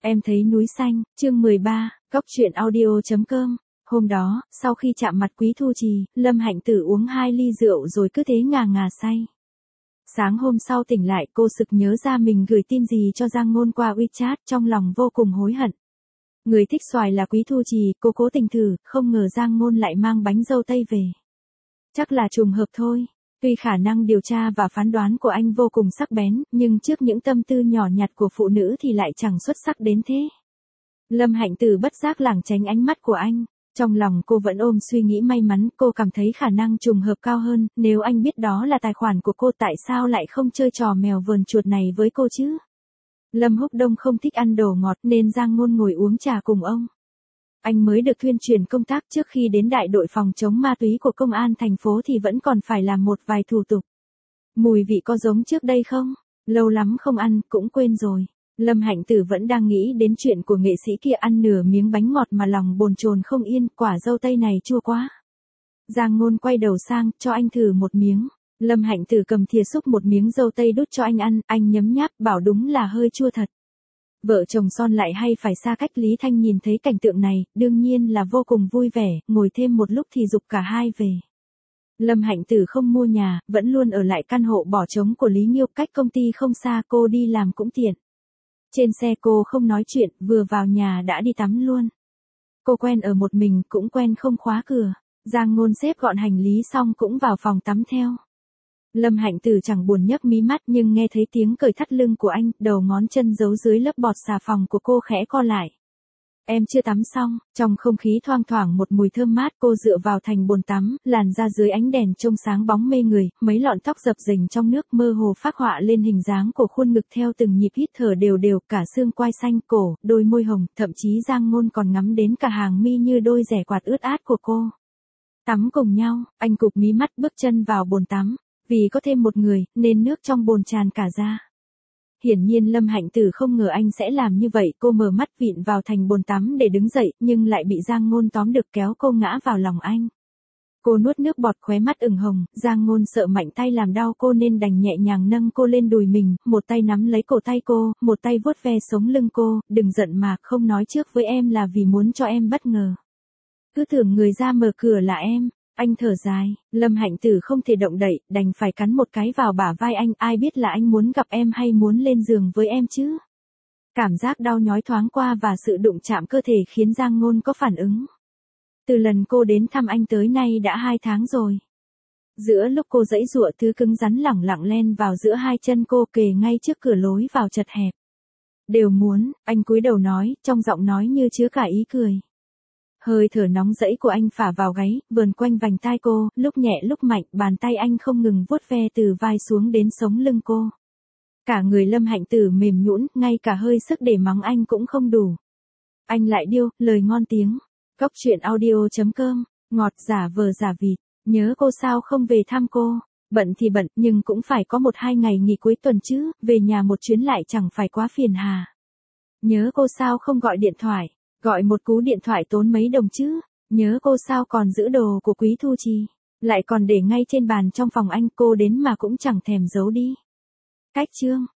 Em thấy núi xanh, chương 13, Cóc truyện audio.com. Hôm đó, sau khi chạm mặt Quý Thu Trì, Lâm Hạnh Tử uống 2 ly rượu rồi cứ thế ngà ngà say. Sáng hôm sau tỉnh lại cô sực nhớ ra mình gửi tin gì cho Giang Ngôn qua WeChat, trong lòng vô cùng hối hận. Người thích xoài là Quý Thu Trì, cô cố tình thử, không ngờ Giang Ngôn lại mang bánh dâu tây về. Chắc là trùng hợp thôi. Tuy khả năng điều tra và phán đoán của anh vô cùng sắc bén, nhưng trước những tâm tư nhỏ nhặt của phụ nữ thì lại chẳng xuất sắc đến thế. Lâm Hạnh Tử bất giác lảng tránh ánh mắt của anh. Trong lòng cô vẫn ôm suy nghĩ may mắn, cô cảm thấy khả năng trùng hợp cao hơn, nếu anh biết đó là tài khoản của cô tại sao lại không chơi trò mèo vờn chuột này với cô chứ? Lâm Húc Đông không thích ăn đồ ngọt nên Giang Ngôn ngồi uống trà cùng ông. Anh mới được thuyên chuyển công tác, trước khi đến đại đội phòng chống ma túy của công an thành phố thì vẫn còn phải làm một vài thủ tục. Mùi vị có giống trước đây không? Lâu lắm không ăn, cũng quên rồi. Lâm Hạnh Tử vẫn đang nghĩ đến chuyện của nghệ sĩ kia ăn nửa miếng bánh ngọt mà lòng bồn chồn không yên, quả dâu tây này chua quá. Giang Ngôn quay đầu sang, cho anh thử một miếng. Lâm Hạnh Tử cầm thìa xúc một miếng dâu tây đút cho anh ăn, anh nhấm nháp, bảo đúng là hơi chua thật. Vợ chồng son lại hay phải xa cách, Lý Thanh nhìn thấy cảnh tượng này, đương nhiên là vô cùng vui vẻ, ngồi thêm một lúc thì giục cả hai về. Lâm Hạnh Tử không mua nhà, vẫn luôn ở lại căn hộ bỏ trống của Lý Nhiêu, cách công ty không xa, cô đi làm cũng tiện. Trên xe cô không nói chuyện, vừa vào nhà đã đi tắm luôn. Cô quen ở một mình, cũng quen không khóa cửa. Giang Ngôn xếp gọn hành lý xong cũng vào phòng tắm theo. Lâm Hạnh Tử chẳng buồn nhấc mí mắt nhưng nghe thấy tiếng cởi thắt lưng của anh, đầu ngón chân giấu dưới lớp bọt xà phòng của cô khẽ co lại. Em chưa tắm xong, trong không khí thoang thoảng một mùi thơm mát, cô dựa vào thành bồn tắm, làn da dưới ánh đèn trông sáng bóng mê người, mấy lọn tóc dập dềnh trong nước mơ hồ phác họa lên hình dáng của khuôn ngực theo từng nhịp hít thở đều đều, cả xương quai xanh, cổ, đôi môi hồng, thậm chí Giang Ngôn còn ngắm đến cả hàng mi như đôi giẻ quạt ướt át của cô. Tắm cùng nhau, anh cụp mí mắt bước chân vào bồn tắm. Vì có thêm một người, nên nước trong bồn tràn cả ra. Hiển nhiên Lâm Hạnh Tử không ngờ anh sẽ làm như vậy, cô mở mắt vịn vào thành bồn tắm để đứng dậy, nhưng lại bị Giang Ngôn tóm được kéo cô ngã vào lòng anh. Cô nuốt nước bọt, khóe mắt ửng hồng, Giang Ngôn sợ mạnh tay làm đau cô nên đành nhẹ nhàng nâng cô lên đùi mình, một tay nắm lấy cổ tay cô, một tay vuốt ve sống lưng cô, đừng giận mà, không nói trước với em là vì muốn cho em bất ngờ. Cứ tưởng người ra mở cửa là em. Anh thở dài, Lâm Hạnh Tử không thể động đậy, đành phải cắn một cái vào bả vai anh, ai biết là anh muốn gặp em hay muốn lên giường với em chứ. Cảm giác đau nhói thoáng qua và sự đụng chạm cơ thể khiến Giang Ngôn có phản ứng. Từ lần cô đến thăm anh tới nay đã 2 tháng rồi. Giữa lúc cô giãy giụa, thứ cứng rắn lẳng lặng len vào giữa hai chân cô, kề ngay trước cửa lối vào chật hẹp. Đều muốn, anh cúi đầu nói, trong giọng nói như chứa cả ý cười. Hơi thở nóng rẫy của anh phả vào gáy, vờn quanh vành tai cô, lúc nhẹ lúc mạnh, bàn tay anh không ngừng vuốt ve từ vai xuống đến sống lưng cô. Cả người Lâm Hạnh Tử mềm nhũn, ngay cả hơi sức để mắng anh cũng không đủ. Anh lại điêu, lời ngon tiếng. Cóc truyện audio.com, ngọt giả vờ giả vịt. Nhớ cô sao không về thăm cô? Bận thì bận, nhưng cũng phải có 1-2 ngày nghỉ cuối tuần chứ, về nhà một chuyến lại chẳng phải quá phiền hà. Nhớ cô sao không gọi điện thoại? Gọi một cú điện thoại tốn mấy đồng chứ. Nhớ cô sao còn giữ đồ của Quý Thu Trì, lại còn để ngay trên bàn trong phòng anh, cô đến mà cũng chẳng thèm giấu đi. Cách chương